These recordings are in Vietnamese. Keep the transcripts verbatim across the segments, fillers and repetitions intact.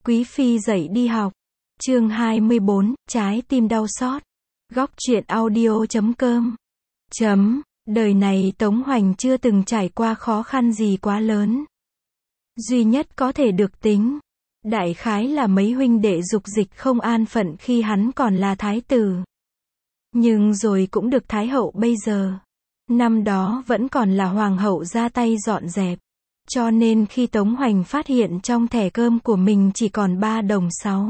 Quý phi dậy đi học. Chương hai mươi bốn, trái tim đau xót. Góc truyện audio chấm com. Chấm, đời này Tống Hoành chưa từng trải qua khó khăn gì quá lớn. Duy nhất có thể được tính, đại khái là mấy huynh đệ dục dịch không an phận khi hắn còn là thái tử. Nhưng rồi cũng được thái hậu bây giờ. Năm đó vẫn còn là hoàng hậu ra tay dọn dẹp. Cho nên khi Tống Hoành phát hiện trong thẻ cơm của mình chỉ còn ba đồng sáu.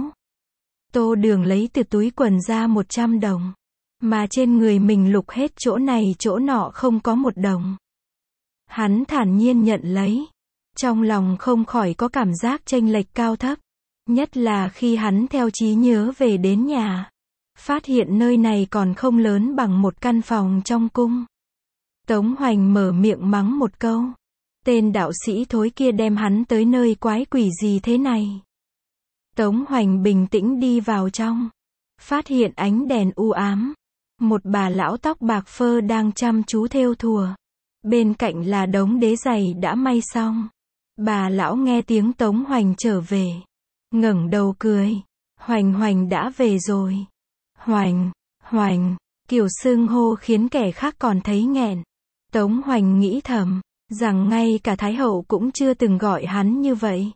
Tô Đường lấy từ túi quần ra một trăm đồng. Mà trên người mình lục hết chỗ này chỗ nọ không có một đồng. Hắn thản nhiên nhận lấy. Trong lòng không khỏi có cảm giác chênh lệch cao thấp. Nhất là khi hắn theo trí nhớ về đến nhà. Phát hiện nơi này còn không lớn bằng một căn phòng trong cung. Tống Hoành mở miệng mắng một câu. Tên đạo sĩ thối kia đem hắn tới nơi quái quỷ gì thế này. Tống Hoành bình tĩnh đi vào trong. Phát hiện ánh đèn u ám. Một bà lão tóc bạc phơ đang chăm chú thêu thùa. Bên cạnh là đống đế giày đã may xong. Bà lão nghe tiếng Tống Hoành trở về. Ngẩng đầu cười. Hoành Hoành đã về rồi. Hoành, Hoành, kiểu xưng hô khiến kẻ khác còn thấy nghẹn. Tống Hoành nghĩ thầm, rằng ngay cả Thái hậu cũng chưa từng gọi hắn như vậy.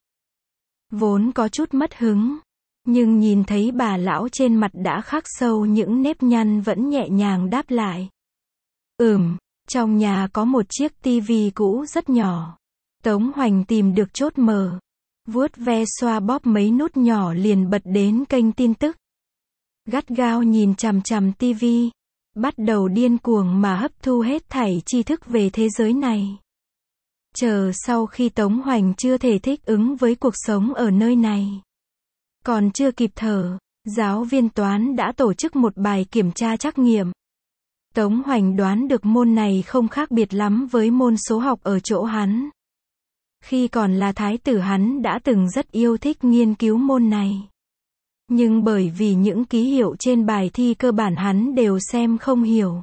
Vốn có chút mất hứng, nhưng nhìn thấy bà lão trên mặt đã khắc sâu những nếp nhăn vẫn nhẹ nhàng đáp lại. Ừm, trong nhà có một chiếc tivi cũ rất nhỏ. Tống Hoành tìm được chốt mở, vuốt ve xoa bóp mấy nút nhỏ liền bật đến kênh tin tức. Gắt gao nhìn chằm chằm tivi, bắt đầu điên cuồng mà hấp thu hết thảy tri thức về thế giới này. Chờ sau khi Tống Hoành chưa thể thích ứng với cuộc sống ở nơi này, còn chưa kịp thở, giáo viên toán đã tổ chức một bài kiểm tra trắc nghiệm. Tống Hoành đoán được môn này không khác biệt lắm với môn số học ở chỗ hắn. Khi còn là thái tử hắn đã từng rất yêu thích nghiên cứu môn này. Nhưng bởi vì những ký hiệu trên bài thi cơ bản hắn đều xem không hiểu.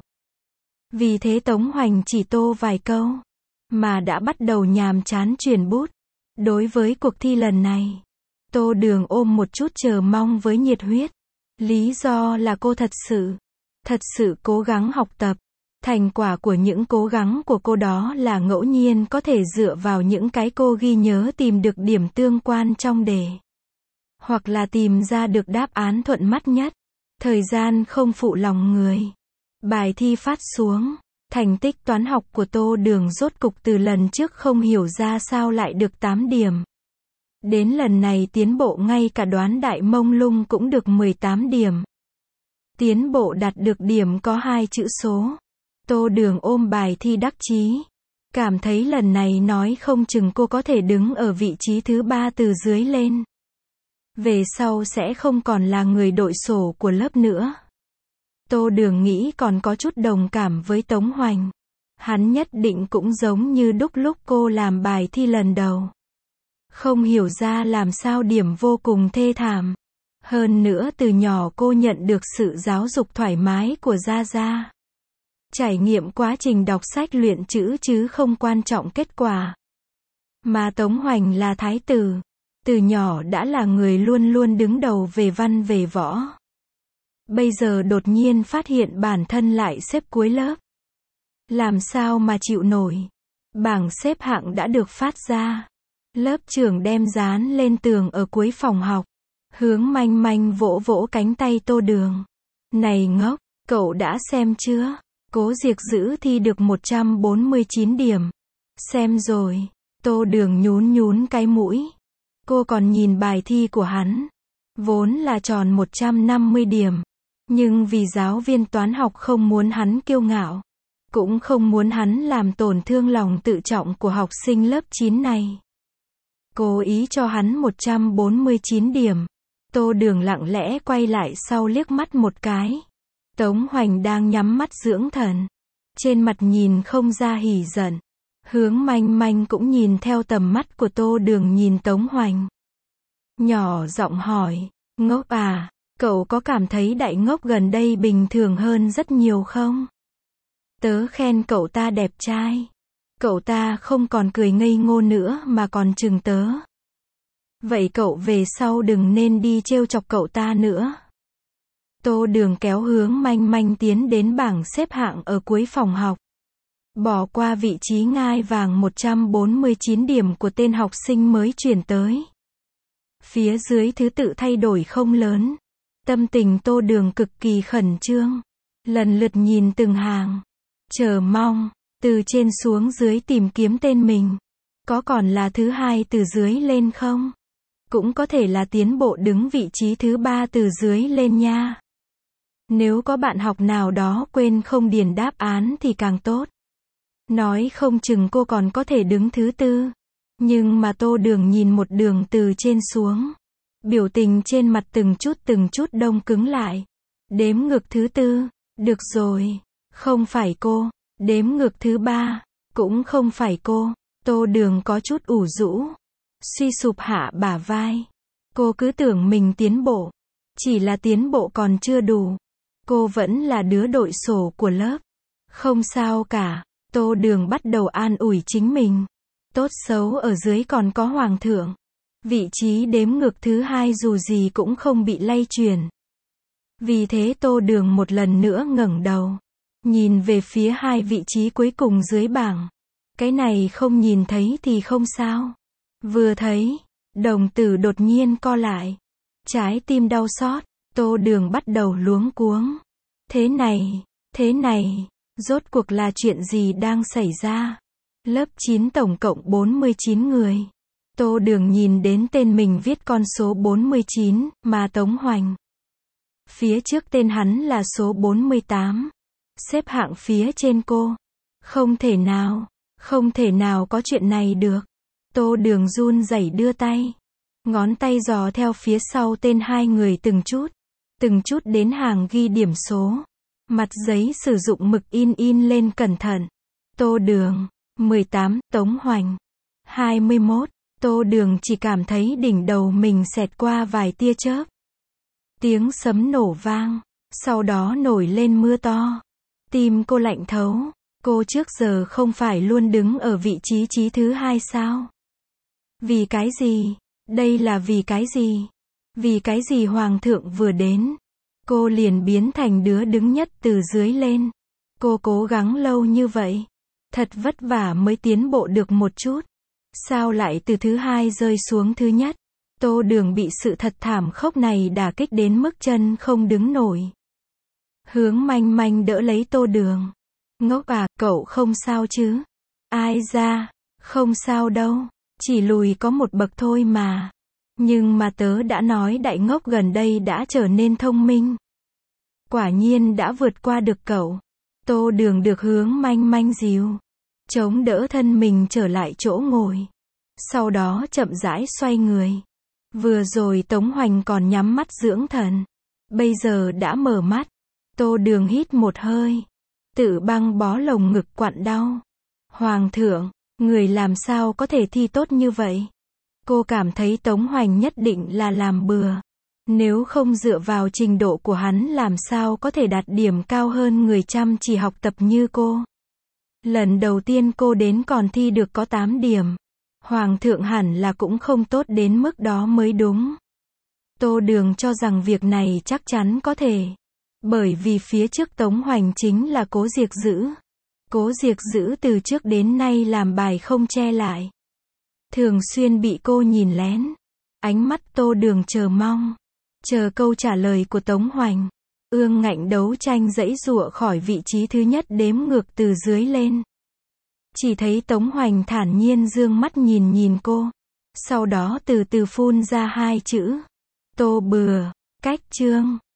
Vì thế Tống Hoành chỉ tô vài câu, mà đã bắt đầu nhàm chán chuyển bút. Đối với cuộc thi lần này, Tô Đường ôm một chút chờ mong với nhiệt huyết. Lý do là cô thật sự, thật sự cố gắng học tập. Thành quả của những cố gắng của cô đó là ngẫu nhiên có thể dựa vào những cái cô ghi nhớ tìm được điểm tương quan trong đề. Hoặc là tìm ra được đáp án thuận mắt nhất. Thời gian không phụ lòng người. Bài thi phát xuống. Thành tích toán học của Tô Đường rốt cục từ lần trước không hiểu ra sao lại được tám điểm. Đến lần này tiến bộ ngay cả đoán đại mông lung cũng được mười tám điểm. Tiến bộ đạt được điểm có hai chữ số. Tô Đường ôm bài thi đắc chí. Cảm thấy lần này nói không chừng cô có thể đứng ở vị trí thứ ba từ dưới lên. Về sau sẽ không còn là người đội sổ của lớp nữa. Tô Đường nghĩ còn có chút đồng cảm với Tống Hoành. Hắn nhất định cũng giống như đúc lúc cô làm bài thi lần đầu. Không hiểu ra làm sao điểm vô cùng thê thảm. Hơn nữa từ nhỏ cô nhận được sự giáo dục thoải mái của Gia Gia. Trải nghiệm quá trình đọc sách luyện chữ chứ không quan trọng kết quả. Mà Tống Hoành là thái tử. Từ nhỏ đã là người luôn luôn đứng đầu về văn về võ. Bây giờ đột nhiên phát hiện bản thân lại xếp cuối lớp. Làm sao mà chịu nổi. Bảng xếp hạng đã được phát ra. Lớp trưởng đem dán lên tường ở cuối phòng học. Hướng Manh Manh vỗ vỗ cánh tay Tô Đường. Này ngốc, cậu đã xem chưa? Cố Diệc giữ thi được một trăm bốn mươi chín điểm. Xem rồi. Tô Đường nhún nhún cái mũi. Cô còn nhìn bài thi của hắn. Vốn là tròn một trăm năm mươi điểm. Nhưng vì giáo viên toán học không muốn hắn kiêu ngạo. Cũng không muốn hắn làm tổn thương lòng tự trọng của học sinh lớp chín này. Cố ý cho hắn một trăm bốn mươi chín điểm. Tô Đường lặng lẽ quay lại sau liếc mắt một cái. Tống Hoành đang nhắm mắt dưỡng thần. Trên mặt nhìn không ra hỉ giận. Hướng Manh Manh cũng nhìn theo tầm mắt của Tô Đường nhìn Tống Hoành. Nhỏ giọng hỏi, ngốc à, cậu có cảm thấy đại ngốc gần đây bình thường hơn rất nhiều không? Tớ khen cậu ta đẹp trai. Cậu ta không còn cười ngây ngô nữa mà còn chừng tớ. Vậy cậu về sau đừng nên đi trêu chọc cậu ta nữa. Tô Đường kéo Hướng Manh Manh tiến đến bảng xếp hạng ở cuối phòng học. Bỏ qua vị trí ngai vàng một trăm bốn mươi chín điểm của tên học sinh mới chuyển tới. Phía dưới thứ tự thay đổi không lớn. Tâm tình Tô Đường cực kỳ khẩn trương. Lần lượt nhìn từng hàng. Chờ mong. Từ trên xuống dưới tìm kiếm tên mình. Có còn là thứ hai từ dưới lên không? Cũng có thể là tiến bộ đứng vị trí thứ ba từ dưới lên nha. Nếu có bạn học nào đó quên không điền đáp án thì càng tốt. Nói không chừng cô còn có thể đứng thứ tư. Nhưng mà Tô Đường nhìn một đường từ trên xuống. Biểu tình trên mặt từng chút từng chút đông cứng lại. Đếm ngược thứ tư. Được rồi. Không phải cô. Đếm ngược thứ ba. Cũng không phải cô. Tô Đường có chút ủ rũ. Suy sụp hạ bả vai. Cô cứ tưởng mình tiến bộ. Chỉ là tiến bộ còn chưa đủ. Cô vẫn là đứa đội sổ của lớp. Không sao cả. Tô Đường bắt đầu an ủi chính mình. Tốt xấu ở dưới còn có hoàng thượng. Vị trí đếm ngược thứ hai dù gì cũng không bị lay chuyển. Vì thế Tô Đường một lần nữa ngẩng đầu. Nhìn về phía hai vị trí cuối cùng dưới bảng. Cái này không nhìn thấy thì không sao. Vừa thấy, đồng tử đột nhiên co lại. Trái tim đau xót. Tô Đường bắt đầu luống cuống. Thế này, thế này, rốt cuộc là chuyện gì đang xảy ra? Lớp chín tổng cộng bốn mươi chín người. Tô Đường nhìn đến tên mình viết con số bốn mươi chín, mà Tống Hoành. Phía trước tên hắn là số bốn mươi tám. Xếp hạng phía trên cô. Không thể nào, không thể nào có chuyện này được. Tô Đường run rẩy đưa tay. Ngón tay dò theo phía sau tên hai người từng chút. Từng chút đến hàng ghi điểm số. Mặt giấy sử dụng mực in in lên cẩn thận. Tô Đường, mười tám, Tống Hoành, hai mươi mốt. Tô Đường chỉ cảm thấy đỉnh đầu mình xẹt qua vài tia chớp. Tiếng sấm nổ vang. Sau đó nổi lên mưa to. Tim cô lạnh thấu. Cô trước giờ không phải luôn đứng ở vị trí trí thứ hai sao? Vì cái gì? Đây là vì cái gì? Vì cái gì hoàng thượng vừa đến? Cô liền biến thành đứa đứng nhất từ dưới lên. Cô cố gắng lâu như vậy. Thật vất vả mới tiến bộ được một chút. Sao lại từ thứ hai rơi xuống thứ nhất? Tô Đường bị sự thật thảm khốc này đả kích đến mức chân không đứng nổi. Hướng Manh Manh đỡ lấy Tô Đường. Ngốc à, cậu không sao chứ? Ai ra? Không sao đâu. Chỉ lùi có một bậc thôi mà. Nhưng mà tớ đã nói đại ngốc gần đây đã trở nên thông minh. Quả nhiên đã vượt qua được cậu. Tô Đường được Hướng Manh Manh dìu. Chống đỡ thân mình trở lại chỗ ngồi. Sau đó chậm rãi xoay người. Vừa rồi Tống Hoành còn nhắm mắt dưỡng thần. Bây giờ đã mở mắt. Tô Đường hít một hơi. Tự băng bó lồng ngực quặn đau. Hoàng thượng, người làm sao có thể thi tốt như vậy? Cô cảm thấy Tống Hoành nhất định là làm bừa. Nếu không dựa vào trình độ của hắn làm sao có thể đạt điểm cao hơn người chăm chỉ học tập như cô. Lần đầu tiên cô đến còn thi được có tám điểm. Hoàng thượng hẳn là cũng không tốt đến mức đó mới đúng. Tô Đường cho rằng việc này chắc chắn có thể. Bởi vì phía trước Tống Hoành chính là Cố Diệc Dữ. Cố Diệc Dữ từ trước đến nay làm bài không che lại. Thường xuyên bị cô nhìn lén. Ánh mắt Tô Đường chờ mong. Chờ câu trả lời của Tống Hoành. Ương ngạnh đấu tranh giãy giụa khỏi vị trí thứ nhất đếm ngược từ dưới lên. Chỉ thấy Tống Hoành thản nhiên dương mắt nhìn nhìn cô. Sau đó từ từ phun ra hai chữ. Tô Bừa, cách chương.